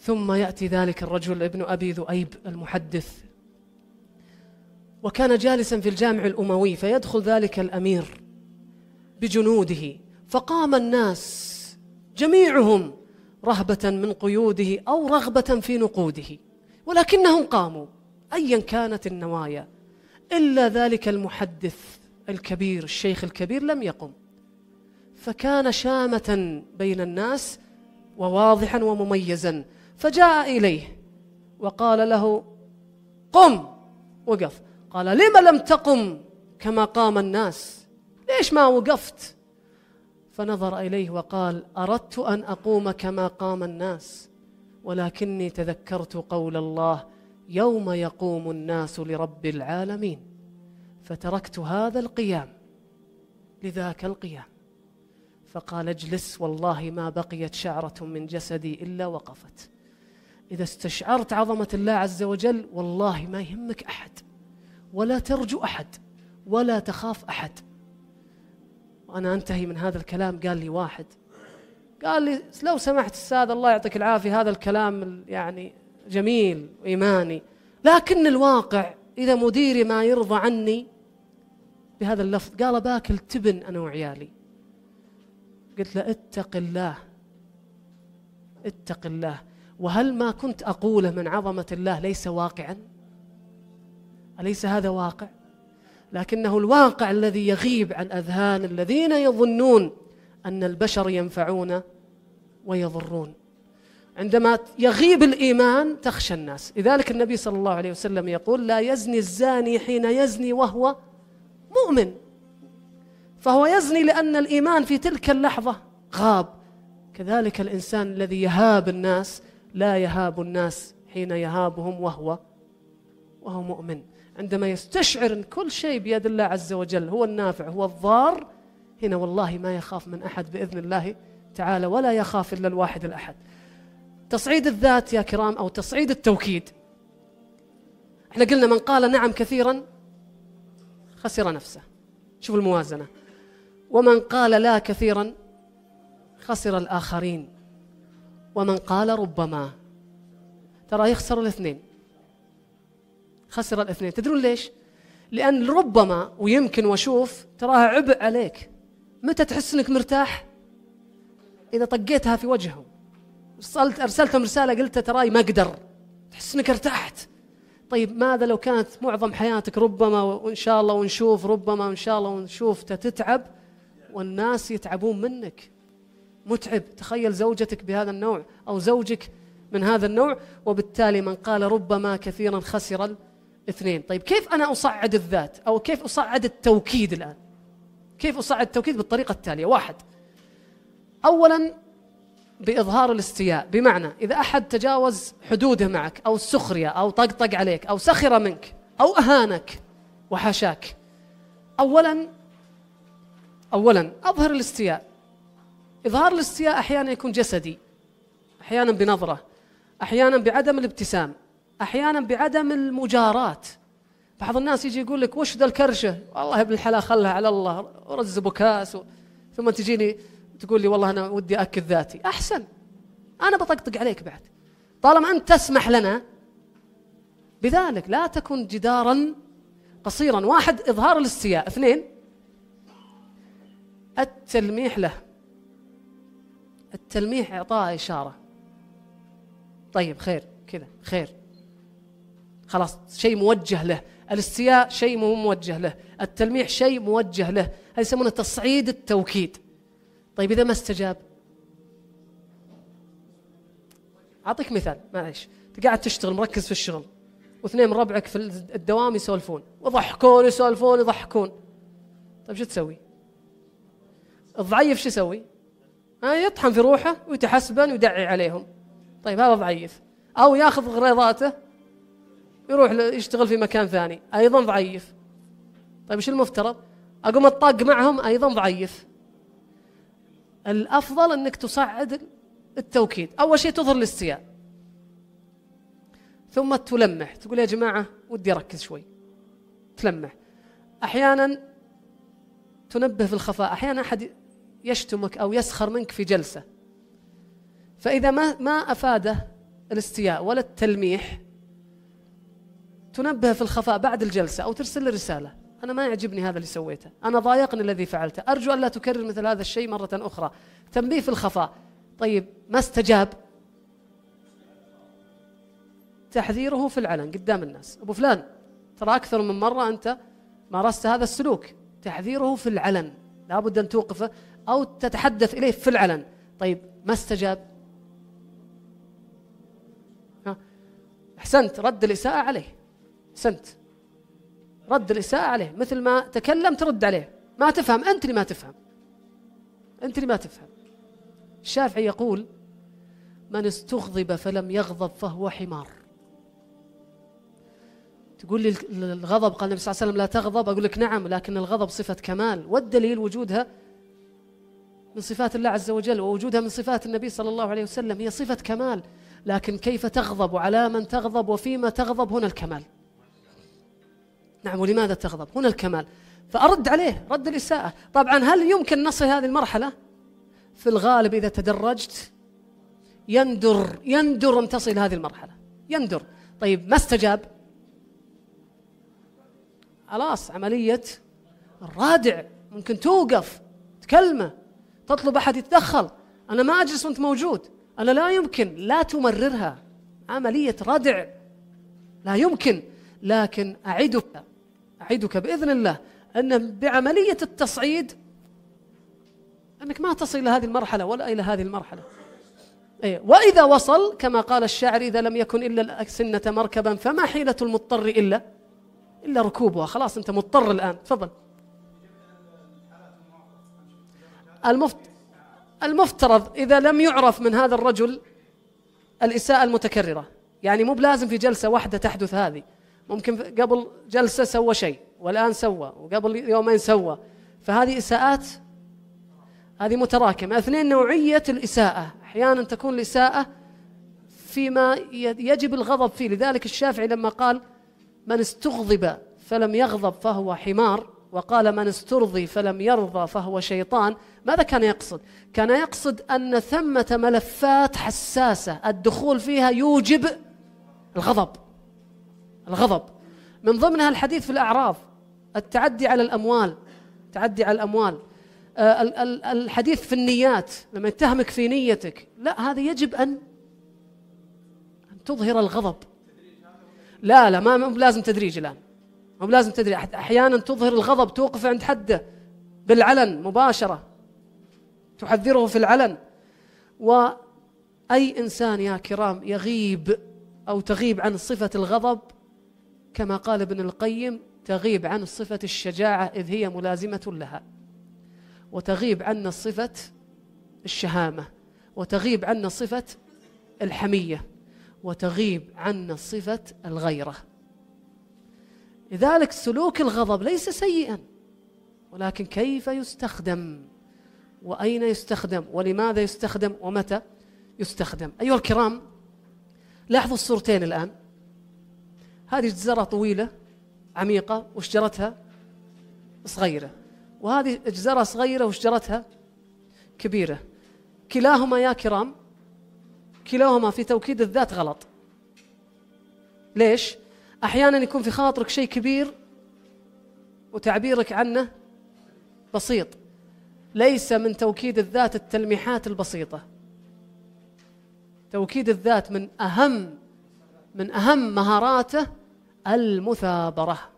ثم يأتي ذلك الرجل ابن أبي ذؤيب المحدث، وكان جالسا في الجامع الأموي، فيدخل ذلك الأمير بجنوده، فقام الناس جميعهم رهبة من قيوده أو رغبة في نقوده، ولكنهم قاموا أيا كانت النوايا، إلا ذلك المحدث الكبير الشيخ الكبير لم يقم، فكان شامة بين الناس وواضحا ومميزا، فجاء إليه وقال له قم، وقف. قال لم لم تقم كما قام الناس؟ ليش ما وقفت؟ فنظر إليه وقال أردت أن أقوم كما قام الناس، ولكني تذكرت قول الله يوم يقوم الناس لرب العالمين، فتركت هذا القيام لذاك القيام. فقال اجلس، والله ما بقيت شعرة من جسدي إلا وقفت. إذا استشعرت عظمة الله عز وجل والله ما يهمك أحد، ولا ترجو أحد، ولا تخاف أحد. وأنا أنتهي من هذا الكلام، قال لي واحد، قال لي لو سمحت أستاذ الله يعطيك العافية، هذا الكلام يعني جميل وإيماني، لكن الواقع إذا مديري ما يرضى عني بهذا اللفظ، قال باكل تبن أنا وعيالي. قلت له اتق الله، اتق الله. وهل ما كنت أقوله من عظمة الله ليس واقعا؟ أليس هذا واقع؟ لكنه الواقع الذي يغيب عن أذهان الذين يظنون أن البشر ينفعون ويضرون. عندما يغيب الإيمان تخشى الناس. لذلك النبي صلى الله عليه وسلم يقول لا يزني الزاني حين يزني وهو مؤمن، فهو يزني لأن الإيمان في تلك اللحظة غاب. كذلك الإنسان الذي يهاب الناس لا يهاب الناس حين يهابهم وهو مؤمن. عندما يستشعر أن كل شيء بيد الله عز وجل، هو النافع هو الضار، هنا والله ما يخاف من أحد بإذن الله تعالى، ولا يخاف إلا الواحد الأحد. تصعيد الذات يا كرام أو تصعيد التوكيد، احنا قلنا من قال نعم كثيرا خسر نفسه، شوف الموازنة، ومن قال لا كثيرا خسر الآخرين، ومن قال ربما، ترى يخسر الاثنين، خسر الاثنين. تدرون ليش؟ لأن ربما ويمكن وشوف تراها عبء عليك. متى تحس أنك مرتاح؟ إذا طقيتها في وجههم، أرسلتهم رسالة قلت تراي ما أقدر، تحس أنك ارتحت. طيب ماذا لو كانت معظم حياتك ربما وإن شاء الله ونشوف، ربما وإن شاء الله ونشوف تتعب والناس يتعبون منك، متعب. تخيل زوجتك بهذا النوع أو زوجك من هذا النوع. وبالتالي من قال ربما كثيرا خسر الاثنين. طيب كيف أنا أصعد الذات أو كيف أصعد التوكيد الآن؟ كيف أصعد التوكيد؟ بالطريقة التالية. واحد، أولا بإظهار الاستياء، بمعنى إذا أحد تجاوز حدوده معك أو السخرية أو طقطق عليك أو سخر منك أو أهانك وحاشاك، أولا أظهر الاستياء. إظهار الاستياء أحيانا يكون جسدي، أحيانا بنظرة، أحيانا بعدم الابتسام، أحيانا بعدم المجاراة. بعض الناس يجي يقول لك وش ذا الكرشة، والله ابن الحلال خلها على الله، ورز بكاس ثم تجيني تقول لي والله أنا ودي أكد ذاتي. أحسن، أنا بطقطق عليك بعد طالما أنت تسمح لنا بذلك. لا تكن جدارا قصيرا. واحد إظهار الاستياء. اثنين التلميح له. التلميح إعطاء إشارة، طيب خير كذا خير، خلاص شيء موجه له. الاستياء شيء مو موجه له، التلميح شيء موجه له، هذا يسمونه تصعيد التوكيد. طيب إذا ما استجاب، أعطيك مثال، معليش، أنت قاعد تشتغل مركز في الشغل واثنين من ربعك في الدوام يسولفون ويضحكون يسولفون يضحكون، طيب شو تسوي؟ الضعيف شو يسوي؟ يطحن في روحه ويتحسبن ويدعي عليهم. طيب هذا ضعيف. أو ياخذ غريضاته يروح يشتغل في مكان ثاني، أيضا ضعيف. طيب وش المفترض؟ أقوم أطاق معهم، أيضا ضعيف. الأفضل أنك تصعد التوكيد. أول شيء تظهر الاستياء، ثم تلمح، تقول يا جماعة ودي أركز شوي، تلمح. أحيانا تنبه في الخفاء، أحيانا أحد يشتمك أو يسخر منك في جلسة، فإذا ما أفاده الاستياء ولا التلميح تنبه في الخفاء بعد الجلسة أو ترسل لي رسالة: أنا ما يعجبني هذا اللي سويته، أنا ضايقني الذي فعلته، أرجو أن لا تكرر مثل هذا الشيء مرة أخرى. تنبيه في الخفاء. طيب ما استجاب، تحذيره في العلن قدام الناس: أبو فلان ترى أكثر من مرة أنت مارست هذا السلوك. تحذيره في العلن، لا بد أن توقفه أو تتحدث إليه في العلن. طيب ما استجاب، أحسنت، رد الإساءة عليه. أحسنت، رد الإساءة عليه، مثل ما تكلم ترد عليه. ما تفهم، أنت اللي ما تفهم، أنت اللي ما تفهم. الشافعي يقول: من استغضب فلم يغضب فهو حمار. تقول لي الغضب، قال النبي صلى الله عليه وسلم: لا تغضب. أقول لك نعم، لكن الغضب صفة كمال، والدليل وجودها من صفات الله عز وجل، ووجودها من صفات النبي صلى الله عليه وسلم، هي صفة كمال. لكن كيف تغضب وعلى من تغضب وفيما تغضب، هنا الكمال. نعم، ولماذا تغضب، هنا الكمال. فأرد عليه رد الإساءة. طبعا هل يمكن نصل هذه المرحلة؟ في الغالب إذا تدرجت يندر أن تصل هذه المرحلة، يندر. طيب ما استجاب، خلاص عملية الرادع، ممكن توقف تكلمه، تطلب أحد يتدخل. أنا ما أجلس وأنت موجود، أنا لا يمكن، لا تمررها، عملية ردع لا يمكن. لكن أعدك بإذن الله أن بعملية التصعيد أنك ما تصل إلى هذه المرحلة ولا إلى هذه المرحلة. وإذا وصل كما قال الشاعر: إذا لم يكن إلا الأكسنة مركبا فما حيلة المضطر إلا ركوبها. خلاص أنت مضطر الآن. تفضل. المفترض إذا لم يعرف من هذا الرجل الإساءة المتكررة، يعني مو بلازم في جلسة واحدة تحدث هذه، ممكن قبل جلسة سوى شيء والآن سوى وقبل يومين سوى، فهذه إساءات هذه متراكمة. اثنين، نوعية الإساءة، أحيانا تكون الإساءة فيما يجب الغضب فيه. لذلك الشافعي لما قال: من استغضب فلم يغضب فهو حمار، وقال: من استرضي فلم يرضى فهو شيطان، ماذا كان يقصد؟ كان يقصد أن ثمة ملفات حساسة الدخول فيها يوجب الغضب. من ضمنها الحديث في الأعراض، التعدي على الأموال، الحديث في النيات، لما يتهمك في نيتك، لا، هذا يجب أن تظهر الغضب. لا ما لازم تدريج الآن، مو لازم تدري. أحيانا تظهر الغضب، توقف عند حده بالعلن مباشرة، تحذره في العلن. وأي إنسان يا كرام يغيب أو تغيب عن صفة الغضب، كما قال ابن القيم: تغيب عن صفة الشجاعة إذ هي ملازمة لها، وتغيب عن صفة الشهامة، وتغيب عن صفة الحمية، وتغيب عن صفة الغيرة. لذلك سلوك الغضب ليس سيئا، ولكن كيف يستخدم، وأين يستخدم، ولماذا يستخدم، ومتى يستخدم. أيها الكرام، لاحظوا الصورتين الآن. هذه جزرة طويلة عميقة وشجرتها صغيرة، وهذه جزرة صغيرة وشجرتها كبيرة. كلاهما يا كرام، كلاهما في توكيد الذات غلط. ليش؟ أحيانا يكون في خاطرك شيء كبير وتعبيرك عنه بسيط. ليس من توكيد الذات التلميحات البسيطة. توكيد الذات من أهم مهاراته المثابرة.